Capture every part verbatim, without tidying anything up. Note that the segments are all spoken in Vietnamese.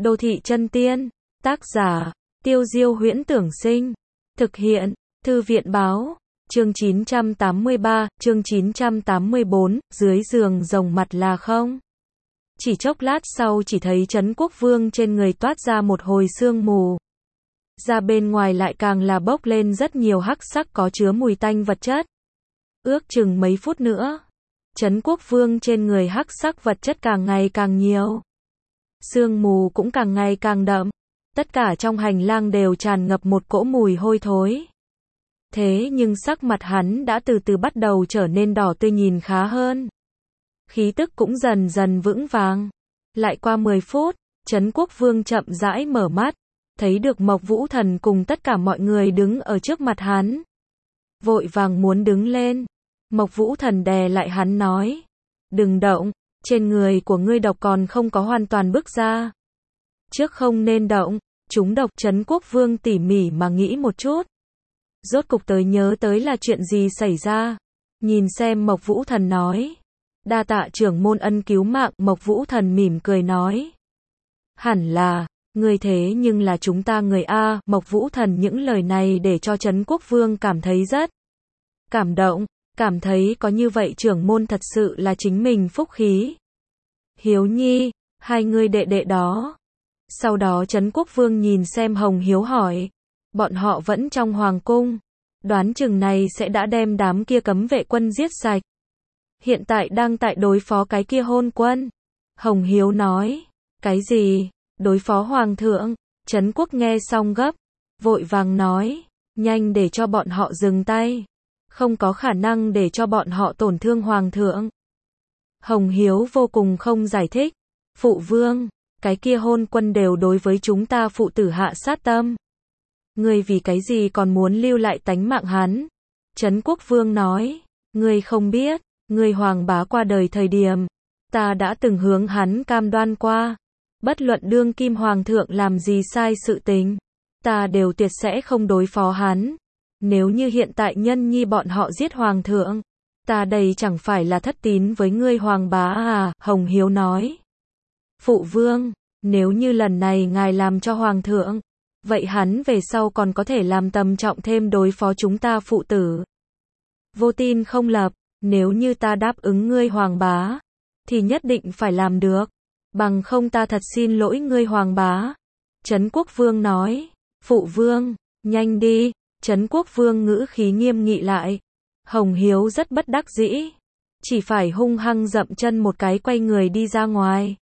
Đô thị chân tiên, tác giả, Tiêu Diêu Huyễn Tưởng Sinh, thực hiện, Thư viện Báo, chương chín trăm tám mươi ba, chương chín trăm tám mươi bốn, dưới giường rồng mặt là không. Chỉ chốc lát sau chỉ thấy Trấn Quốc Vương trên người toát ra một hồi sương mù. Ra bên ngoài lại càng là bốc lên rất nhiều hắc sắc có chứa mùi tanh vật chất. Ước chừng mấy phút nữa, Trấn Quốc Vương trên người hắc sắc vật chất càng ngày càng nhiều. Sương mù cũng càng ngày càng đậm. Tất cả trong hành lang đều tràn ngập một cỗ mùi hôi thối. Thế nhưng sắc mặt hắn đã từ từ bắt đầu trở nên đỏ tươi nhìn khá hơn. Khí tức cũng dần dần vững vàng. Lại qua mười phút, Trấn Quốc Vương chậm rãi mở mắt, thấy được Mộc Vũ Thần cùng tất cả mọi người đứng ở trước mặt hắn. Vội vàng muốn đứng lên. Mộc Vũ Thần đè lại hắn nói, đừng động, trên người của ngươi độc còn không có hoàn toàn bứt ra. Trước không nên động, chúng độc. Trấn Quốc Vương tỉ mỉ mà nghĩ một chút. Rốt cục tới nhớ tới là chuyện gì xảy ra. Nhìn xem Mộc Vũ Thần nói, đa tạ trưởng môn ân cứu mạng. Mộc Vũ Thần mỉm cười nói, hẳn là, ngươi thế nhưng là chúng ta người A. Mộc Vũ Thần những lời này để cho Trấn Quốc Vương cảm thấy rất cảm động, cảm thấy có như vậy trưởng môn thật sự là chính mình phúc khí. Hiếu Nhi, hai ngươi đệ đệ đó. Sau đó Trấn Quốc Vương nhìn xem Hồng Hiếu hỏi, bọn họ vẫn trong hoàng cung, đoán chừng này sẽ đã đem đám kia cấm vệ quân giết sạch. Hiện tại đang tại đối phó cái kia hôn quân. Hồng Hiếu nói, cái gì? Đối phó hoàng thượng? Trấn Quốc nghe xong gấp, vội vàng nói, nhanh để cho bọn họ dừng tay. Không có khả năng để cho bọn họ tổn thương hoàng thượng. Hồng Hiếu vô cùng không giải thích, phụ vương, cái kia hôn quân đều đối với chúng ta phụ tử hạ sát tâm. Ngươi vì cái gì còn muốn lưu lại tánh mạng hắn? Trấn Quốc Vương nói, ngươi không biết, ngươi hoàng bá qua đời thời điểm, ta đã từng hướng hắn cam đoan qua, bất luận đương kim hoàng thượng làm gì sai sự tình, ta đều tuyệt sẽ không đối phó hắn. Nếu như hiện tại nhân nhi bọn họ giết hoàng thượng, ta đây chẳng phải là thất tín với ngươi hoàng bá à? Hồng Hiếu nói, phụ vương, nếu như lần này ngài làm cho hoàng thượng, vậy hắn về sau còn có thể làm tầm trọng thêm đối phó chúng ta phụ tử. Vô tin không lập, nếu như ta đáp ứng ngươi hoàng bá, thì nhất định phải làm được, bằng không ta thật xin lỗi ngươi hoàng bá. Trấn Quốc Vương nói, phụ vương, nhanh đi. Trấn Quốc Vương ngữ khí nghiêm nghị lại. Hồng Hiếu rất bất đắc dĩ, chỉ phải hung hăng dậm chân một cái quay người đi ra ngoài.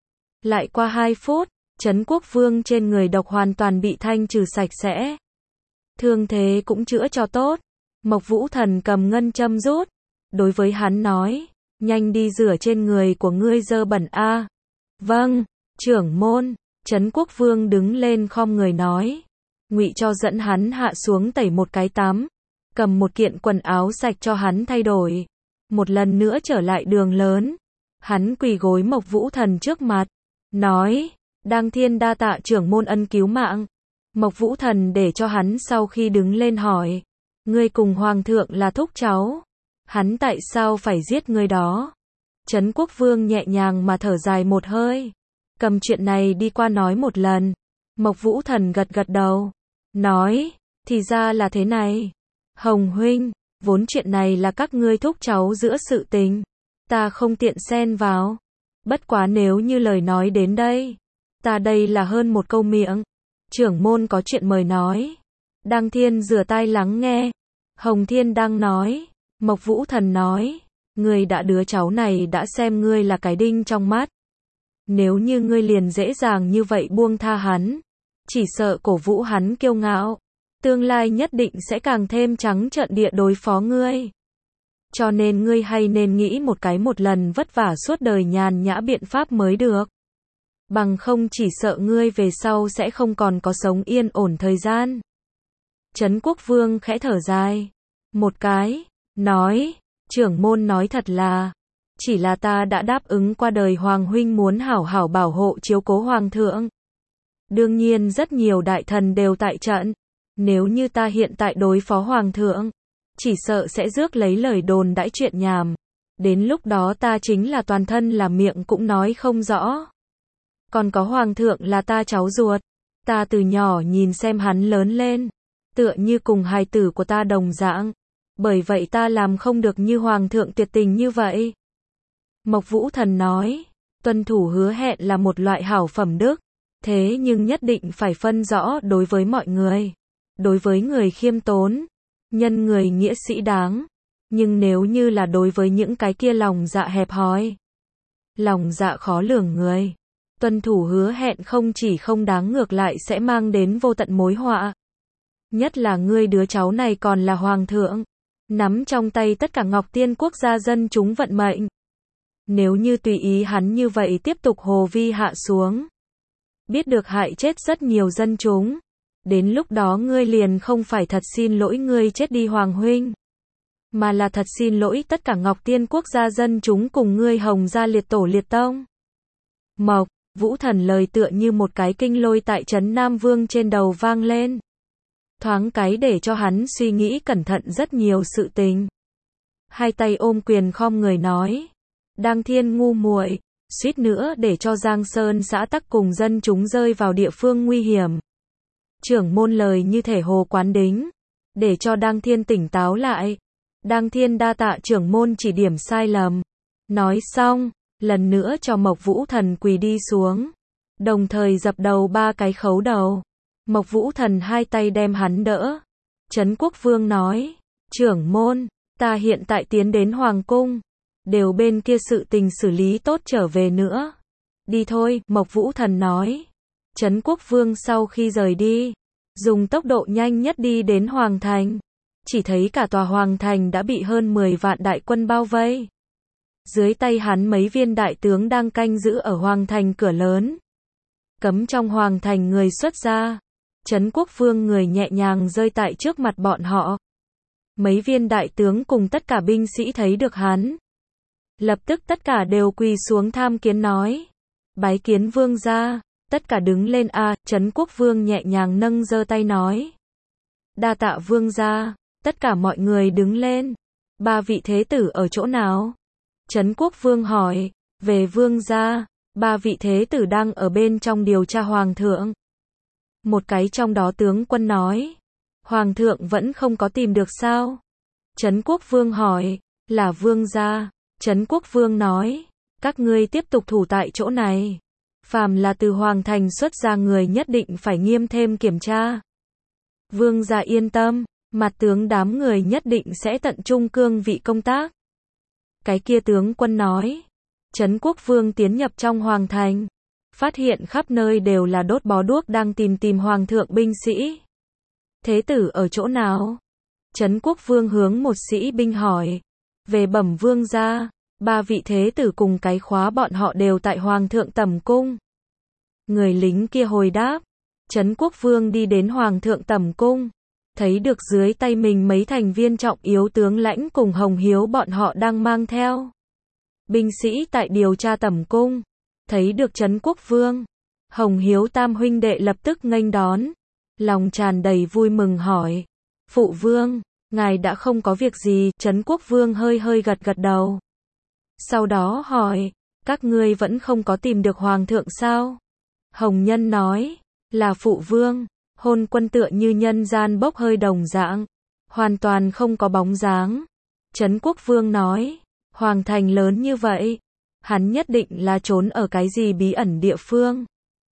Lại qua hai phút, Trấn Quốc Vương trên người độc hoàn toàn bị thanh trừ sạch sẽ. Thương thế cũng chữa cho tốt. Mộc Vũ Thần cầm ngân châm rút, đối với hắn nói, nhanh đi rửa trên người của ngươi dơ bẩn a. Vâng, trưởng môn. Trấn Quốc Vương đứng lên khom người nói. Ngụy cho dẫn hắn hạ xuống tẩy một cái tắm, cầm một kiện quần áo sạch cho hắn thay đổi. Một lần nữa trở lại đường lớn, hắn quỳ gối Mộc Vũ Thần trước mặt, nói, đang thiên đa tạ trưởng môn ân cứu mạng. Mộc Vũ Thần để cho hắn sau khi đứng lên hỏi, ngươi cùng hoàng thượng là thúc cháu, hắn tại sao phải giết ngươi đó? Trấn Quốc Vương nhẹ nhàng mà thở dài một hơi, cầm chuyện này đi qua nói một lần. Mộc Vũ Thần gật gật đầu, nói, thì ra là thế này. Hồng huynh, vốn chuyện này là các ngươi thúc cháu giữa sự tình, ta không tiện xen vào. Bất quá nếu như lời nói đến đây, ta đây là hơn một câu miệng. Trưởng môn có chuyện mời nói. Đăng Thiên rửa tai lắng nghe. Hồng Thiên đang nói. Mộc Vũ Thần nói, ngươi đã đứa cháu này đã xem ngươi là cái đinh trong mắt. Nếu như ngươi liền dễ dàng như vậy buông tha hắn, chỉ sợ cổ vũ hắn kiêu ngạo, tương lai nhất định sẽ càng thêm trắng trợn địa đối phó ngươi. Cho nên ngươi hay nên nghĩ một cái một lần vất vả suốt đời nhàn nhã biện pháp mới được. Bằng không chỉ sợ ngươi về sau sẽ không còn có sống yên ổn thời gian. Trấn Quốc Vương khẽ thở dài một cái, nói, trưởng môn nói thật là, chỉ là ta đã đáp ứng qua đời hoàng huynh muốn hảo hảo bảo hộ chiếu cố hoàng thượng. Đương nhiên rất nhiều đại thần đều tại trận, nếu như ta hiện tại đối phó hoàng thượng, chỉ sợ sẽ rước lấy lời đồn đãi chuyện nhảm, đến lúc đó ta chính là toàn thân là miệng cũng nói không rõ. Còn có hoàng thượng là ta cháu ruột. Ta từ nhỏ nhìn xem hắn lớn lên. Tựa như cùng hài tử của ta đồng dạng. Bởi vậy ta làm không được như hoàng thượng tuyệt tình như vậy. Mộc Vũ Thần nói, tuân thủ hứa hẹn là một loại hảo phẩm đức. Thế nhưng nhất định phải phân rõ đối với mọi người. Đối với người khiêm tốn, nhân người nghĩa sĩ đáng. Nhưng nếu như là đối với những cái kia lòng dạ hẹp hòi, lòng dạ khó lường người, tuân thủ hứa hẹn không chỉ không đáng ngược lại sẽ mang đến vô tận mối họa. Nhất là ngươi đứa cháu này còn là hoàng thượng, nắm trong tay tất cả Ngọc Tiên quốc gia dân chúng vận mệnh. Nếu như tùy ý hắn như vậy tiếp tục hồ vi hạ xuống, biết được hại chết rất nhiều dân chúng, đến lúc đó ngươi liền không phải thật xin lỗi ngươi chết đi hoàng huynh, mà là thật xin lỗi tất cả Ngọc Tiên quốc gia dân chúng cùng ngươi Hồng gia liệt tổ liệt tông. Mộc Vũ Thần lời tựa như một cái kinh lôi tại trấn Nam Vương trên đầu vang lên. Thoáng cái để cho hắn suy nghĩ cẩn thận rất nhiều sự tình. Hai tay ôm quyền khom người nói, Đang Thiên ngu muội, suýt nữa để cho Giang Sơn xã tắc cùng dân chúng rơi vào địa phương nguy hiểm. Trưởng môn lời như thể hồ quán đính, để cho Đang Thiên tỉnh táo lại. Đang Thiên đa tạ trưởng môn chỉ điểm sai lầm. Nói xong, lần nữa cho Mộc Vũ Thần quỳ đi xuống, đồng thời dập đầu ba cái khấu đầu. Mộc Vũ Thần hai tay đem hắn đỡ. Trấn Quốc Vương nói, trưởng môn, ta hiện tại tiến đến Hoàng cung, đều bên kia sự tình xử lý tốt trở về nữa. Đi thôi, Mộc Vũ Thần nói. Trấn Quốc Vương sau khi rời đi, dùng tốc độ nhanh nhất đi đến Hoàng Thành. Chỉ thấy cả tòa Hoàng Thành đã bị hơn mười vạn đại quân bao vây. Dưới tay hắn mấy viên đại tướng đang canh giữ ở Hoàng Thành cửa lớn. Cấm trong Hoàng Thành người xuất ra. Trấn Quốc Vương người nhẹ nhàng rơi tại trước mặt bọn họ. Mấy viên đại tướng cùng tất cả binh sĩ thấy được hắn, lập tức tất cả đều quỳ xuống tham kiến nói, bái kiến vương gia. Tất cả đứng lên a. À, Trấn Quốc Vương nhẹ nhàng nâng giơ tay nói, đa tạ vương gia. Tất cả mọi người đứng lên. Ba vị thế tử ở chỗ nào? Trấn Quốc Vương hỏi. Về vương gia, ba vị thế tử đang ở bên trong điều tra hoàng thượng. Một cái trong đó tướng quân nói, hoàng thượng vẫn không có tìm được sao? Trấn Quốc Vương hỏi, là vương gia. Trấn Quốc Vương nói, các ngươi tiếp tục thủ tại chỗ này. Phàm là từ Hoàng Thành xuất ra người nhất định phải nghiêm thêm kiểm tra. Vương gia yên tâm, mặt tướng đám người nhất định sẽ tận trung cương vị công tác. Cái kia tướng quân nói. Trấn Quốc Vương tiến nhập trong Hoàng Thành, phát hiện khắp nơi đều là đốt bó đuốc đang tìm tìm Hoàng thượng binh sĩ. Thế tử ở chỗ nào? Trấn Quốc Vương hướng một sĩ binh hỏi. Về bẩm vương gia, ba vị thế tử cùng cái khóa bọn họ đều tại Hoàng thượng tẩm cung. Người lính kia hồi đáp. Trấn Quốc Vương đi đến Hoàng thượng tẩm cung, thấy được dưới tay mình mấy thành viên trọng yếu tướng lãnh cùng Hồng Hiếu bọn họ đang mang theo binh sĩ tại điều tra tẩm cung. Thấy được Trấn Quốc Vương, Hồng Hiếu tam huynh đệ lập tức nghênh đón, lòng tràn đầy vui mừng hỏi, phụ vương, ngài đã không có việc gì? Trấn Quốc Vương hơi hơi gật gật đầu. Sau đó hỏi, các ngươi vẫn không có tìm được hoàng thượng sao? Hồng Nhân nói, là phụ vương, hôn quân tựa như nhân gian bốc hơi đồng dạng, hoàn toàn không có bóng dáng. Trấn Quốc Vương nói, Hoàng Thành lớn như vậy, hắn nhất định là trốn ở cái gì bí ẩn địa phương,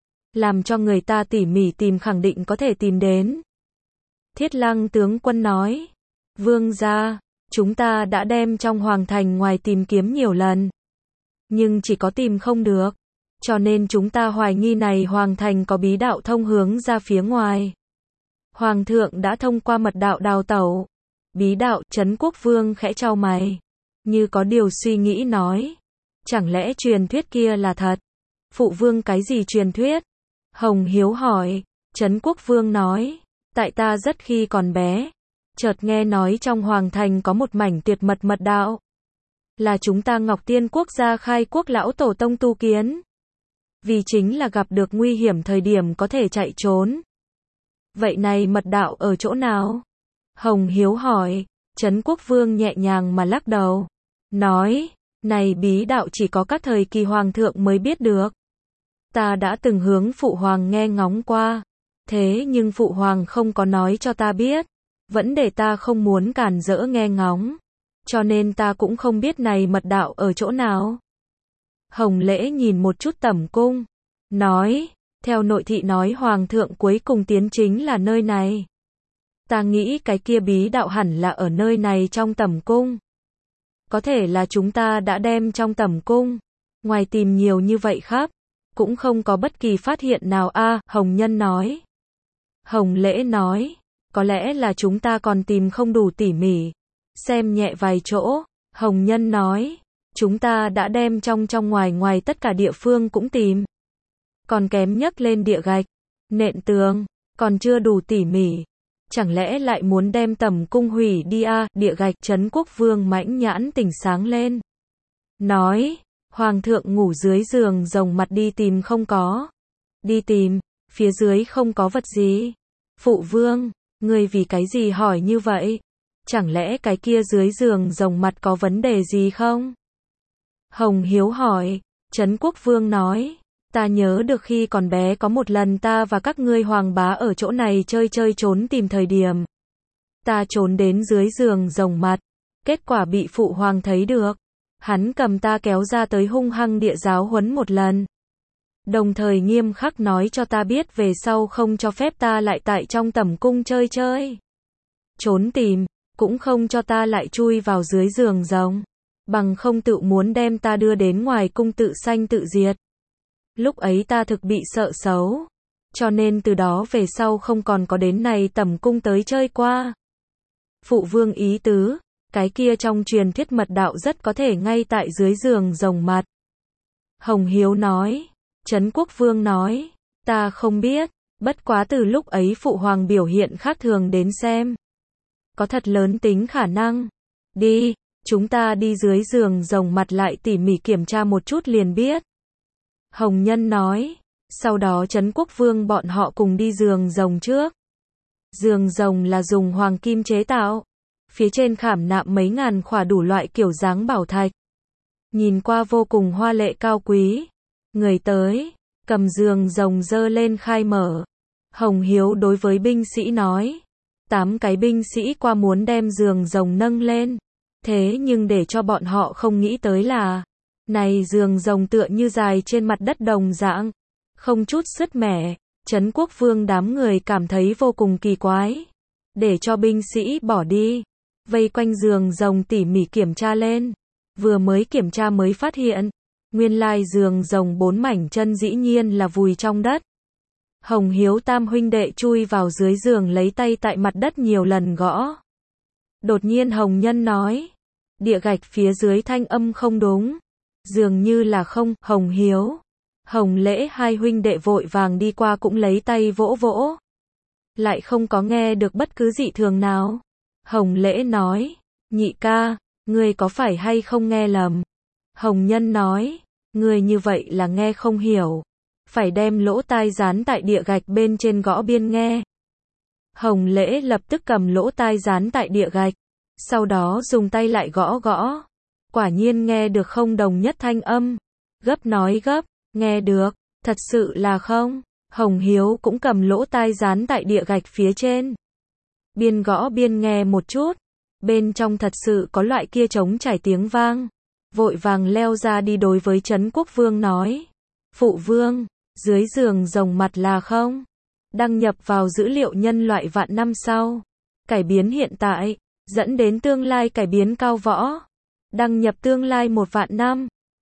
làm cho người ta tỉ mỉ tìm khẳng định có thể tìm đến. Thiết Lăng tướng quân nói, vương gia, chúng ta đã đem trong Hoàng Thành ngoài tìm kiếm nhiều lần, nhưng chỉ có tìm không được, cho nên chúng ta hoài nghi này Hoàng Thành có bí đạo thông hướng ra phía ngoài. Hoàng thượng đã thông qua mật đạo đào tẩu. Bí đạo? Trấn Quốc Vương khẽ chau mày, như có điều suy nghĩ nói, chẳng lẽ truyền thuyết kia là thật? Phụ vương cái gì truyền thuyết? Hồng Hiếu hỏi. Trấn Quốc Vương nói, tại ta rất khi còn bé, chợt nghe nói trong Hoàng Thành có một mảnh tuyệt mật mật đạo, là chúng ta Ngọc Tiên quốc gia khai quốc lão tổ tông tu kiến, vì chính là gặp được nguy hiểm thời điểm có thể chạy trốn. Vậy này mật đạo ở chỗ nào? Hồng Hiếu hỏi. Trấn Quốc Vương nhẹ nhàng mà lắc đầu, nói, này bí đạo chỉ có các thời kỳ hoàng thượng mới biết được. Ta đã từng hướng Phụ Hoàng nghe ngóng qua. Thế nhưng Phụ Hoàng không có nói cho ta biết. Vẫn để ta không muốn cản rỡ nghe ngóng. Cho nên ta cũng không biết này mật đạo ở chỗ nào. Hồng Lễ nhìn một chút tẩm cung. Nói, theo nội thị nói Hoàng thượng cuối cùng tiến chính là nơi này. Ta nghĩ cái kia bí đạo hẳn là ở nơi này trong tẩm cung. Có thể là chúng ta đã đem trong tẩm cung. Ngoài tìm nhiều như vậy khắp. Cũng không có bất kỳ phát hiện nào a. Hồng Nhân nói. Hồng Lễ nói. Có lẽ là chúng ta còn tìm không đủ tỉ mỉ. Xem nhẹ vài chỗ. Hồng Nhân nói. Chúng ta đã đem trong trong ngoài ngoài tất cả địa phương cũng tìm. Còn kém nhấc lên địa gạch. Nện tường. Còn chưa đủ tỉ mỉ. Chẳng lẽ lại muốn đem tẩm cung hủy đi a. Địa gạch. Trấn Quốc Vương mãnh nhãn tỉnh sáng lên. Nói. Hoàng thượng ngủ dưới giường rồng mặt đi tìm không có. Đi tìm. Phía dưới không có vật gì. Phụ Vương. Ngươi vì cái gì hỏi như vậy? Chẳng lẽ cái kia dưới giường rồng mặt có vấn đề gì không? Hồng Hiếu hỏi. Trấn Quốc Vương nói. Ta nhớ được khi còn bé có một lần ta và các ngươi hoàng bá ở chỗ này chơi chơi trốn tìm thời điểm. Ta trốn đến dưới giường rồng mặt. Kết quả bị Phụ Hoàng thấy được. Hắn cầm ta kéo ra tới hung hăng địa giáo huấn một lần. Đồng thời nghiêm khắc nói cho ta biết về sau không cho phép ta lại tại trong tẩm cung chơi chơi. Trốn tìm, cũng không cho ta lại chui vào dưới giường rồng. Bằng không tự muốn đem ta đưa đến ngoài cung tự sanh tự diệt. Lúc ấy ta thực bị sợ xấu. Cho nên từ đó về sau không còn có đến này tẩm cung tới chơi qua. Phụ Vương ý tứ, cái kia trong truyền thuyết mật đạo rất có thể ngay tại dưới giường rồng mặt. Hồng Hiếu nói. Trấn Quốc Vương nói. Ta không biết, bất quá từ lúc ấy Phụ Hoàng biểu hiện khác thường đến xem. Có thật lớn tính khả năng. Đi, chúng ta đi dưới giường rồng mặt lại tỉ mỉ kiểm tra một chút liền biết. Hồng Nhân nói. Sau đó Trấn Quốc Vương bọn họ cùng đi giường rồng trước. Giường rồng là dùng hoàng kim chế tạo. Phía trên khảm nạm mấy ngàn khỏa đủ loại kiểu dáng bảo thạch. Nhìn qua vô cùng hoa lệ cao quý. Người tới, cầm giường rồng dơ lên khai mở. Hồng Hiếu đối với binh sĩ nói. Tám cái binh sĩ qua muốn đem giường rồng nâng lên. Thế nhưng để cho bọn họ không nghĩ tới là. Này giường rồng tựa như dài trên mặt đất đồng dạng. Không chút sứt mẻ. Trấn Quốc Vương đám người cảm thấy vô cùng kỳ quái. Để cho binh sĩ bỏ đi. Vây quanh giường rồng tỉ mỉ kiểm tra lên. Vừa mới kiểm tra mới phát hiện. Nguyên lai giường rồng bốn mảnh chân dĩ nhiên là vùi trong đất. Hồng Hiếu tam huynh đệ chui vào dưới giường lấy tay tại mặt đất nhiều lần gõ. Đột nhiên Hồng Nhân nói. Địa gạch phía dưới thanh âm không đúng. Dường như là không. Hồng Hiếu. Hồng Lễ hai huynh đệ vội vàng đi qua cũng lấy tay vỗ vỗ. Lại không có nghe được bất cứ dị thường nào. Hồng Lễ nói. Nhị ca, ngươi có phải hay không nghe lầm? Hồng Nhân nói. Ngươi như vậy là nghe không hiểu. Phải đem lỗ tai dán tại địa gạch bên trên gõ biên nghe. Hồng Lễ lập tức cầm lỗ tai dán tại địa gạch. Sau đó dùng tay lại gõ gõ. Quả nhiên nghe được không đồng nhất thanh âm. Gấp nói gấp. Nghe được. Thật sự là không. Hồng Hiếu cũng cầm lỗ tai dán tại địa gạch phía trên. Biên gõ biên nghe một chút. Bên trong thật sự có loại kia trống trải tiếng vang. Vội vàng leo ra đi đối với Trấn Quốc Vương nói. Phụ Vương, dưới giường rồng mặt là không? Đăng nhập vào dữ liệu nhân loại vạn năm sau. Cải biến hiện tại, dẫn đến tương lai cải biến cao võ. Đăng nhập tương lai một vạn năm.